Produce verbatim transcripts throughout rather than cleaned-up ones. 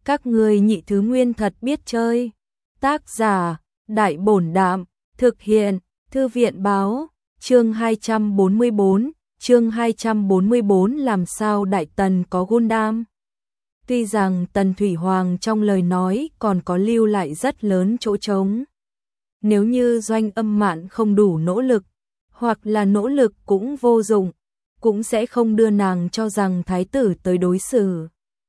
Các ngươi nhị thứ nguyên thật biết chơi. Tác giả, Đại Bổn Đạm, thực hiện, Thư viện báo, chương hai trăm bốn mươi bốn, chương hai trăm bốn mươi bốn làm sao Đại Tần có Gundam. Tuy rằng Tần Thủy Hoàng trong lời nói còn có lưu lại rất lớn chỗ trống. Nếu như Doanh Âm Mạn không đủ nỗ lực, hoặc là nỗ lực cũng vô dụng, cũng sẽ không đưa nàng cho rằng thái tử tới đối xử.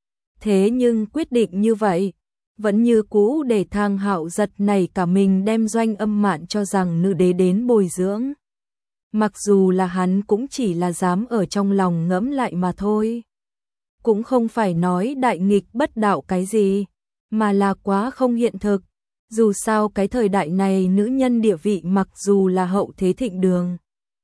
Thế nhưng quyết định như vậy, vẫn như cũ để Thang Hạo giật nảy cả mình đem Doanh Âm Mạn cho rằng nữ đế đến bồi dưỡng. Mặc dù là hắn cũng chỉ là dám ở trong lòng ngẫm lại mà thôi. Cũng không phải nói đại nghịch bất đạo cái gì, mà là quá không hiện thực. Dù sao cái thời đại này nữ nhân địa vị mặc dù là hậu thế thịnh đường.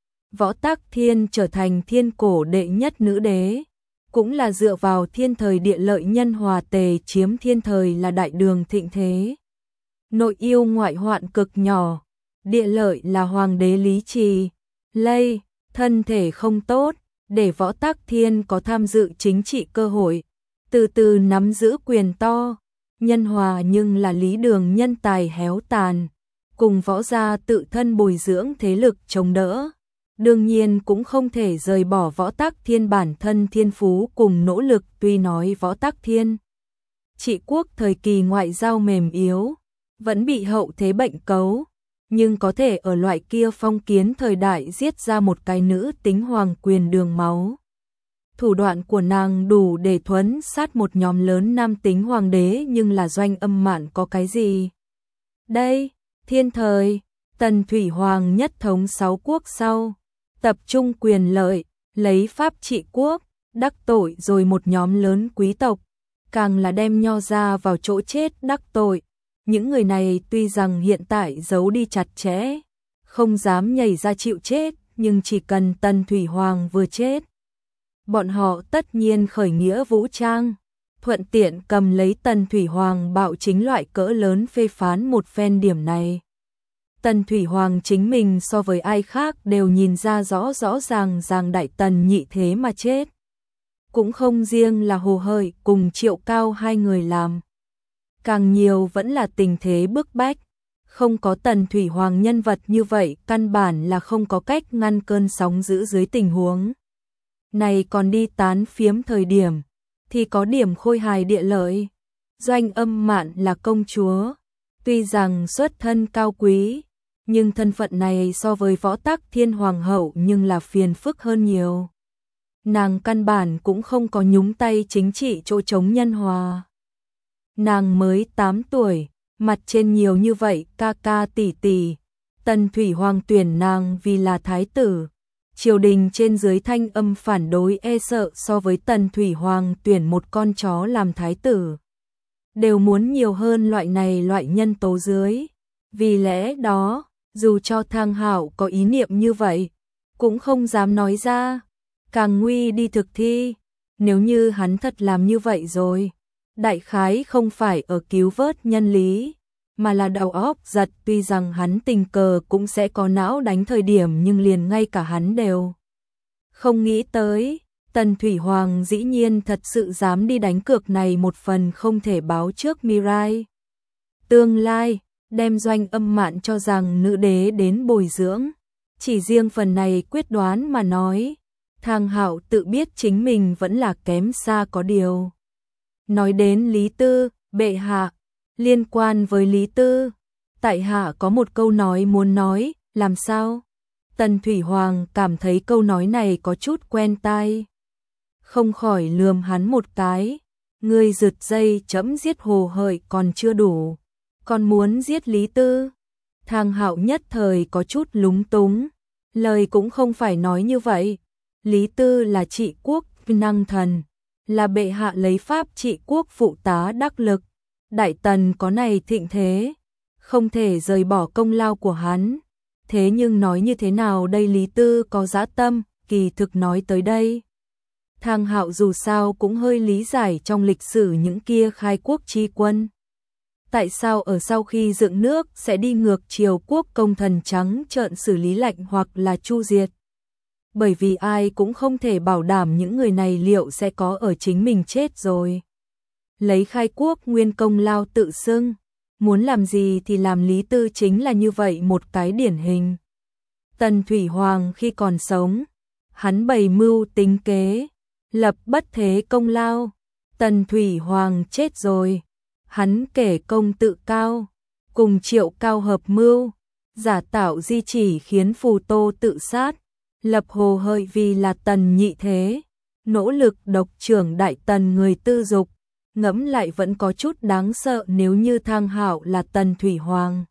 Võ Tắc Thiên trở thành thiên cổ đệ nhất nữ đế, cũng là dựa vào thiên thời địa lợi nhân hòa tề chiếm thiên thời là đại đường thịnh thế. Nội yêu ngoại hoạn cực nhỏ, địa lợi là hoàng đế lý trì, lây, thân thể không tốt, để Võ Tắc Thiên có tham dự chính trị cơ hội, từ từ nắm giữ quyền to, nhân hòa nhưng là lý đường nhân tài héo tàn, cùng võ gia tự thân bồi dưỡng thế lực chống đỡ. Đương nhiên cũng không thể rời bỏ Võ Tắc Thiên bản thân thiên phú cùng nỗ lực. Tuy nói Võ Tắc Thiên trị quốc thời kỳ ngoại giao mềm yếu, vẫn bị hậu thế bệnh cấu, nhưng có thể ở loại kia phong kiến thời đại giết ra một cái nữ tính hoàng quyền đường máu. Thủ đoạn của nàng đủ để thuấn sát một nhóm lớn nam tính hoàng đế, nhưng là Doanh Âm Mạn có cái gì? Đây, thiên thời, Tần Thủy Hoàng nhất thống sáu quốc sau, tập trung quyền lợi, lấy pháp trị quốc, đắc tội rồi một nhóm lớn quý tộc, càng là đem Nho ra vào chỗ chết đắc tội. Những người này tuy rằng hiện tại giấu đi chặt chẽ, không dám nhảy ra chịu chết, nhưng chỉ cần Tần Thủy Hoàng vừa chết, bọn họ tất nhiên khởi nghĩa vũ trang, thuận tiện cầm lấy Tần Thủy Hoàng bạo chính loại cỡ lớn phê phán một phen. Điểm này Tần Thủy Hoàng chính mình so với ai khác đều nhìn ra rõ rõ ràng ràng Đại Tần nhị thế mà chết. Cũng không riêng là Hồ Hợi cùng Triệu Cao hai người làm, càng nhiều vẫn là tình thế bức bách. Không có Tần Thủy Hoàng nhân vật như vậy, căn bản là không có cách ngăn cơn sóng dữ dưới tình huống này còn đi tán phiếm thời điểm, thì có điểm khôi hài địa lợi. Doanh Âm Mạn là công chúa, tuy rằng xuất thân cao quý, nhưng thân phận này so với Võ Tắc Thiên Hoàng hậu nhưng là phiền phức hơn nhiều. Nàng căn bản cũng không có nhúng tay chính trị chỗ chống nhân hòa. Nàng mới tám tuổi, mặt trên nhiều như vậy ca ca tỷ tỷ, Tần Thủy Hoàng tuyển nàng vì là thái tử. Triều đình trên dưới thanh âm phản đối e sợ so với Tần Thủy Hoàng tuyển một con chó làm thái tử đều muốn nhiều hơn loại này loại nhân tố dưới. Vì lẽ đó, dù cho Thang Hạo có ý niệm như vậy, cũng không dám nói ra, càng nguy đi thực thi. Nếu như hắn thật làm như vậy rồi, đại khái không phải ở cứu vớt nhân lý, mà là đầu óc giật. Tuy rằng hắn tình cờ cũng sẽ có não đánh thời điểm, nhưng liền ngay cả hắn đều không nghĩ tới, Tần Thủy Hoàng dĩ nhiên thật sự dám đi đánh cược này một phần không thể báo trước Mirai tương lai, đem Doanh Âm Mạn cho rằng nữ đế đến bồi dưỡng. Chỉ riêng phần này quyết đoán mà nói, Thang Hạo tự biết chính mình vẫn là kém xa có điều. Nói đến Lý Tư, bệ hạ, liên quan với Lý Tư, tại hạ có một câu nói muốn nói. Làm sao? Tần Thủy Hoàng cảm thấy câu nói này có chút quen tai, không khỏi lườm hắn một cái. Ngươi giật dây chấm giết Hồ Hợi còn chưa đủ, còn muốn giết Lý Tư? Thang Hạo nhất thời có chút lúng túng, lời cũng không phải nói như vậy. Lý Tư là trị quốc năng thần, là bệ hạ lấy pháp trị quốc phụ tá đắc lực. Đại Tần có này thịnh thế, không thể rời bỏ công lao của hắn. Thế nhưng nói như thế nào đây, Lý Tư có dã tâm. Kỳ thực nói tới đây, Thang Hạo dù sao cũng hơi lý giải trong lịch sử những kia khai quốc chi quân. Tại sao ở sau khi dựng nước sẽ đi ngược chiều quốc công thần trắng trợn xử lý lạnh hoặc là chu diệt? Bởi vì ai cũng không thể bảo đảm những người này liệu sẽ có ở chính mình chết rồi lấy khai quốc nguyên công lao tự xưng, muốn làm gì thì làm. Lý Tư chính là như vậy một cái điển hình. Tần Thủy Hoàng khi còn sống, hắn bày mưu tính kế, lập bất thế công lao. Tần Thủy Hoàng chết rồi, hắn kể công tự cao, cùng Triệu Cao hợp mưu, giả tạo di chỉ khiến Phù Tô tự sát, lập Hồ Hợi vì là Tần nhị thế, nỗ lực độc trưởng đại tần người tư dục. Ngẫm lại vẫn có chút đáng sợ nếu như Thang Hạo là Tần Thủy Hoàng.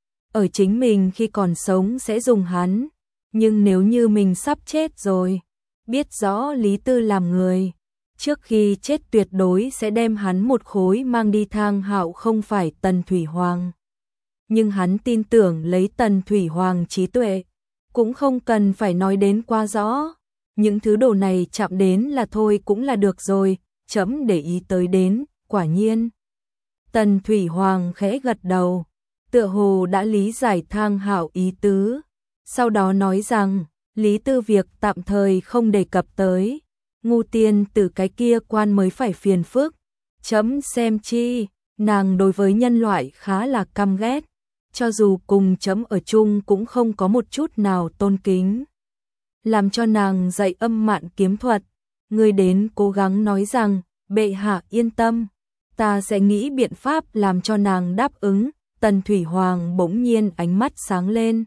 Ở chính mình khi còn sống sẽ dùng hắn, nhưng nếu như mình sắp chết rồi, biết rõ Lý Tư làm người, trước khi chết tuyệt đối sẽ đem hắn một khối mang đi. Thang Hạo không phải Tần Thủy Hoàng, nhưng hắn tin tưởng lấy Tần Thủy Hoàng trí tuệ, cũng không cần phải nói đến quá rõ. Những thứ đồ này chạm đến là thôi cũng là được rồi, chấm để ý tới đến, quả nhiên. Tần Thủy Hoàng khẽ gật đầu, tựa hồ đã lý giải Thang Hạo ý tứ, sau đó nói rằng, Lý Tư việc tạm thời không đề cập tới, Ngu tiên tử cái kia quan mới phải phiền phức, chấm xem chi, nàng đối với nhân loại khá là căm ghét, cho dù cùng chấm ở chung cũng không có một chút nào tôn kính. Làm cho nàng dạy âm mạn kiếm thuật, ngươi đến cố gắng nói rằng, bệ hạ yên tâm, ta sẽ nghĩ biện pháp làm cho nàng đáp ứng. Tần Thủy Hoàng bỗng nhiên ánh mắt sáng lên,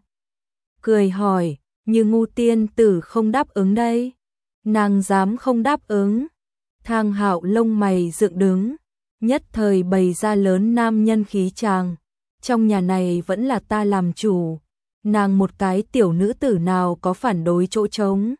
cười hỏi, như Ngu tiên tử không đáp ứng đây? Nàng dám không đáp ứng? Thang Hạo lông mày dựng đứng, nhất thời bày ra lớn nam nhân khí chàng, trong nhà này vẫn là ta làm chủ, nàng một cái tiểu nữ tử nào có phản đối chỗ trống.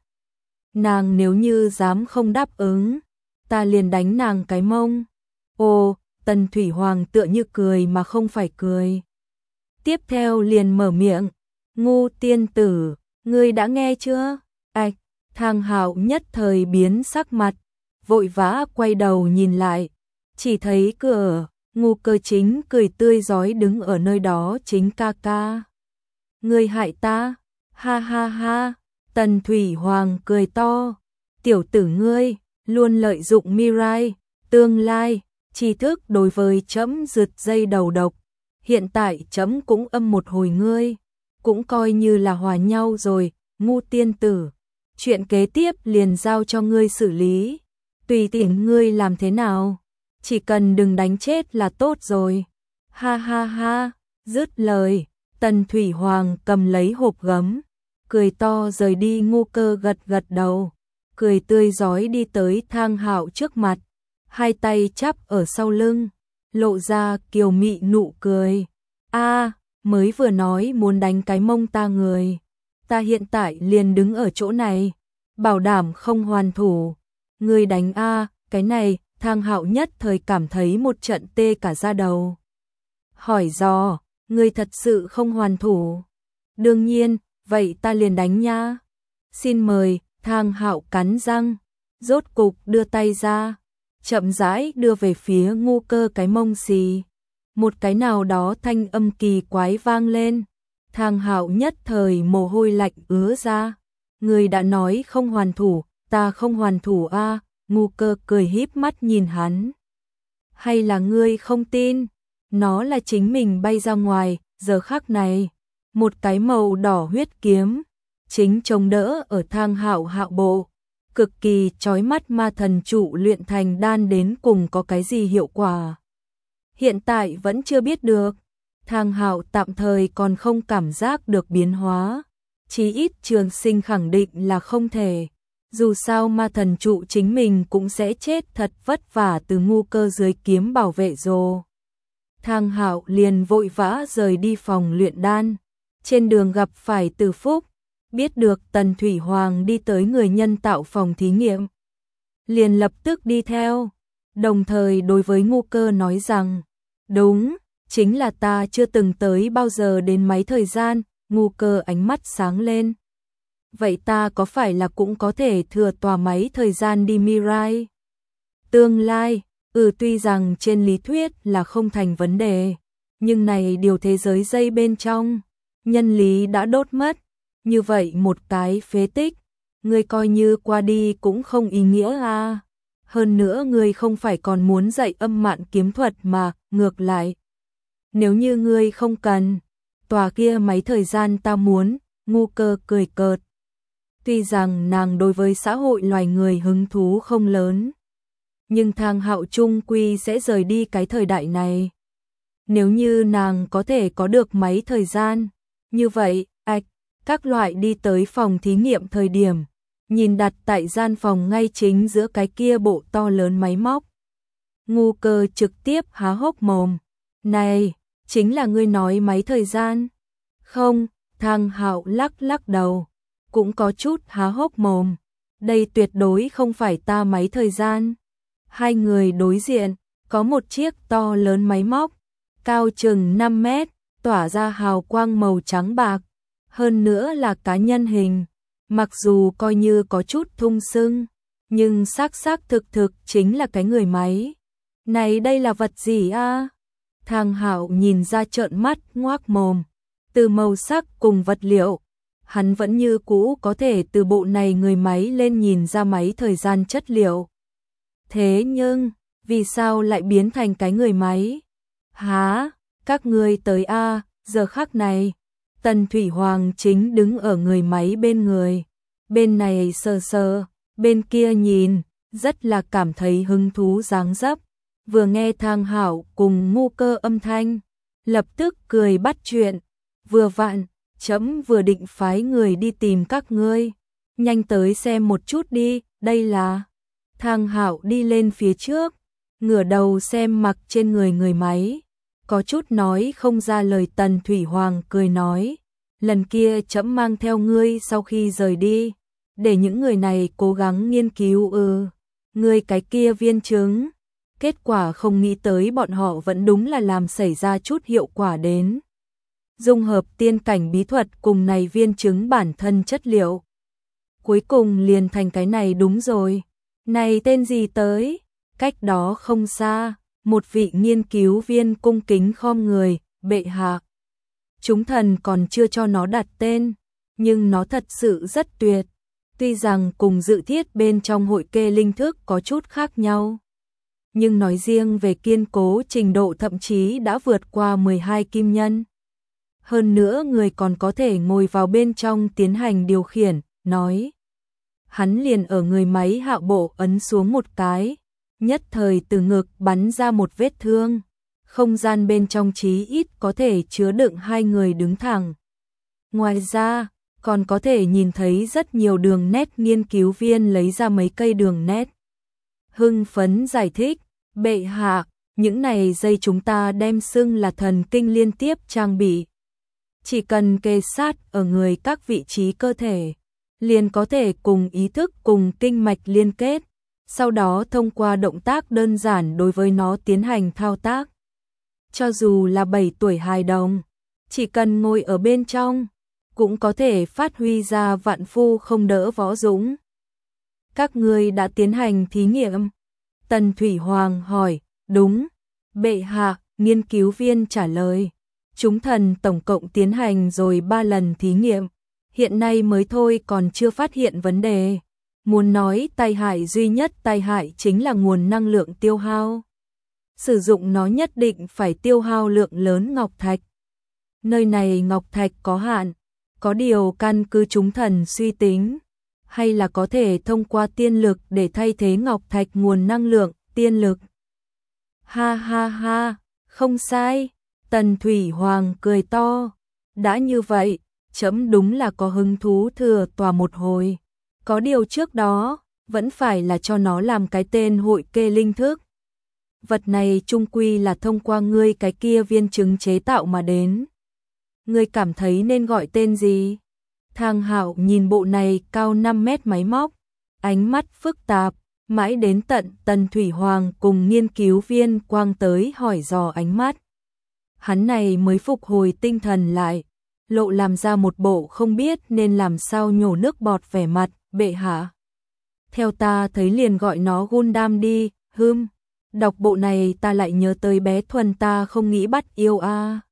Nàng nếu như dám không đáp ứng, ta liền đánh nàng cái mông. Ồ, Tần Thủy Hoàng tựa như cười mà không phải cười. Tiếp theo liền mở miệng, Ngu tiên tử, ngươi đã nghe chưa? Ảch, Thang Hạo nhất thời biến sắc mặt, vội vã quay đầu nhìn lại, chỉ thấy cửa, Ngu Cơ Chính cười tươi rói đứng ở nơi đó. Chính ca ca, ngươi hại ta, ha ha ha. Tần Thủy Hoàng cười to, tiểu tử ngươi, luôn lợi dụng Mirai, tương lai, tri thức đối với chấm rượt dây đầu độc, hiện tại chấm cũng âm một hồi ngươi, cũng coi như là hòa nhau rồi. Ngu tiên tử, chuyện kế tiếp liền giao cho ngươi xử lý, tùy tiện ngươi làm thế nào, chỉ cần đừng đánh chết là tốt rồi. Ha ha ha, dứt lời, Tần Thủy Hoàng cầm lấy hộp gấm, cười to rời đi. Ngu Cơ gật gật đầu, cười tươi rói đi tới Thang Hạo trước mặt, hai tay chắp ở sau lưng, lộ ra kiều mị nụ cười. A, mới vừa nói muốn đánh cái mông ta người, ta hiện tại liền đứng ở chỗ này, bảo đảm không hoàn thủ. Ngươi đánh a, cái này. Thang Hạo nhất thời cảm thấy một trận tê cả da đầu. Hỏi dò, ngươi thật sự không hoàn thủ? Đương nhiên, vậy ta liền đánh nha. Xin mời. Thang Hạo cắn răng, rốt cục đưa tay ra, chậm rãi đưa về phía Ngu Cơ cái mông xì. Một cái nào đó thanh âm kỳ quái vang lên. Thang Hạo nhất thời mồ hôi lạnh ứa ra. Ngươi đã nói không hoàn thủ, ta không hoàn thủ a. Ngu Cơ cười híp mắt nhìn hắn. Hay là ngươi không tin? Nó là chính mình bay ra ngoài. Giờ khắc này, một cái màu đỏ huyết kiếm chính chống đỡ ở Thang Hạo hạo bộ, cực kỳ chói mắt. Ma thần trụ luyện thành đan đến cùng có cái gì hiệu quả, hiện tại vẫn chưa biết được. Thang Hạo tạm thời còn không cảm giác được biến hóa, chí ít Trường Sinh khẳng định là không thể. Dù sao ma thần trụ chính mình cũng sẽ chết thật vất vả từ Ngu Cơ dưới kiếm bảo vệ rồi. Thang Hạo liền vội vã rời đi phòng luyện đan. Trên đường gặp phải Từ Phúc, biết được Tần Thủy Hoàng đi tới người nhân tạo phòng thí nghiệm, liền lập tức đi theo, đồng thời đối với Ngu Cơ nói rằng, đúng, chính là ta chưa từng tới bao giờ đến máy thời gian. Ngu Cơ ánh mắt sáng lên. Vậy ta có phải là cũng có thể thừa tòa máy thời gian đi Mirai? Tương lai, ừ tuy rằng trên lý thuyết là không thành vấn đề, nhưng này điều thế giới dây bên trong, nhân lý đã đốt mất, như vậy một cái phế tích, ngươi coi như qua đi cũng không ý nghĩa à. Hơn nữa ngươi không phải còn muốn dạy âm mạn kiếm thuật mà, ngược lại. Nếu như ngươi không cần, tòa kia máy thời gian ta muốn, Ngu Cơ cười cợt. Tuy rằng nàng đối với xã hội loài người hứng thú không lớn, nhưng Thang Hạo chung quy sẽ rời đi cái thời đại này. Nếu như nàng có thể có được máy thời gian, như vậy, ạch, các loại đi tới phòng thí nghiệm thời điểm, nhìn đặt tại gian phòng ngay chính giữa cái kia bộ to lớn máy móc. Ngu Cơ trực tiếp há hốc mồm. Này, chính là ngươi nói máy thời gian? Không, Thang Hạo lắc lắc đầu, cũng có chút há hốc mồm. Đây tuyệt đối không phải ta máy thời gian. Hai người đối diện, có một chiếc to lớn máy móc, cao chừng năm mét, tỏa ra hào quang màu trắng bạc, hơn nữa là cá nhân hình. Mặc dù coi như có chút thung sưng, nhưng xác xác thực thực chính là cái người máy. Này đây là vật gì a? Thang Hạo nhìn ra trợn mắt ngoác mồm. Từ màu sắc cùng vật liệu, hắn vẫn như cũ có thể từ bộ này người máy lên nhìn ra máy thời gian chất liệu. Thế nhưng, vì sao lại biến thành cái người máy? Hả? Các ngươi tới a, giờ khắc này. Tần Thủy Hoàng chính đứng ở người máy bên người. Bên này sờ sờ, bên kia nhìn, rất là cảm thấy hứng thú dáng dấp. Vừa nghe Thang Hạo cùng Ngu Cơ âm thanh, lập tức cười bắt chuyện. Vừa vặn, chấm vừa định phái người đi tìm các ngươi. Nhanh tới xem một chút đi, đây là... Thang Hạo đi lên phía trước, ngửa đầu xem mặc trên người người máy. Có chút nói không ra lời. Tần Thủy Hoàng cười nói, lần kia chấm mang theo ngươi sau khi rời đi, để những người này cố gắng nghiên cứu ừ, ngươi cái kia viên chứng. Kết quả không nghĩ tới bọn họ vẫn đúng là làm xảy ra chút hiệu quả đến. Dung hợp tiên cảnh bí thuật cùng này viên chứng bản thân chất liệu. Cuối cùng liền thành cái này đúng rồi. Này tên gì tới? Cách đó không xa, một vị nghiên cứu viên cung kính khom người, bệ hạ. Chúng thần còn chưa cho nó đặt tên, nhưng nó thật sự rất tuyệt. Tuy rằng cùng dự thiết bên trong hội kê linh thức có chút khác nhau, nhưng nói riêng về kiên cố trình độ thậm chí đã vượt qua mười hai kim nhân. Hơn nữa người còn có thể ngồi vào bên trong tiến hành điều khiển, nói. Hắn liền ở người máy hạ bộ ấn xuống một cái, nhất thời từ ngực bắn ra một vết thương. Không gian bên trong chí ít có thể chứa đựng hai người đứng thẳng. Ngoài ra, còn có thể nhìn thấy rất nhiều đường nét. Nghiên cứu viên lấy ra mấy cây đường nét. Hưng phấn giải thích, bệ hạ, những này dây chúng ta đem xưng là thần kinh liên tiếp trang bị. Chỉ cần kề sát ở người các vị trí cơ thể, liền có thể cùng ý thức cùng kinh mạch liên kết, sau đó thông qua động tác đơn giản đối với nó tiến hành thao tác. Cho dù là bảy tuổi hài đồng, chỉ cần ngồi ở bên trong, cũng có thể phát huy ra vạn phu không đỡ võ dũng. Các ngươi đã tiến hành thí nghiệm? Tần Thủy Hoàng hỏi. Đúng, bệ hạ, nghiên cứu viên trả lời. Chúng thần tổng cộng tiến hành rồi ba lần thí nghiệm, hiện nay mới thôi còn chưa phát hiện vấn đề. Muốn nói tai hại duy nhất tai hại chính là nguồn năng lượng tiêu hao. Sử dụng nó nhất định phải tiêu hao lượng lớn ngọc thạch. Nơi này ngọc thạch có hạn, có điều căn cứ chúng thần suy tính, hay là có thể thông qua tiên lực để thay thế ngọc thạch nguồn năng lượng, tiên lực. Ha ha ha, không sai, Tần Thủy Hoàng cười to. Đã như vậy, chấm đúng là có hứng thú thừa tòa một hồi. Có điều trước đó, vẫn phải là cho nó làm cái tên hội kê linh thức. Vật này chung quy là thông qua ngươi cái kia viên chứng chế tạo mà đến. Ngươi cảm thấy nên gọi tên gì? Thang Hạo nhìn bộ này cao năm mét máy móc, ánh mắt phức tạp, mãi đến tận Tần Thủy Hoàng cùng nghiên cứu viên quang tới hỏi dò ánh mắt. Hắn này mới phục hồi tinh thần lại, lộ làm ra một bộ không biết nên làm sao nhổ nước bọt vẻ mặt, bệ hạ. Theo ta thấy liền gọi nó Gundam đi, hưm, đọc bộ này ta lại nhớ tới bé Thuần ta không nghĩ bắt yêu a.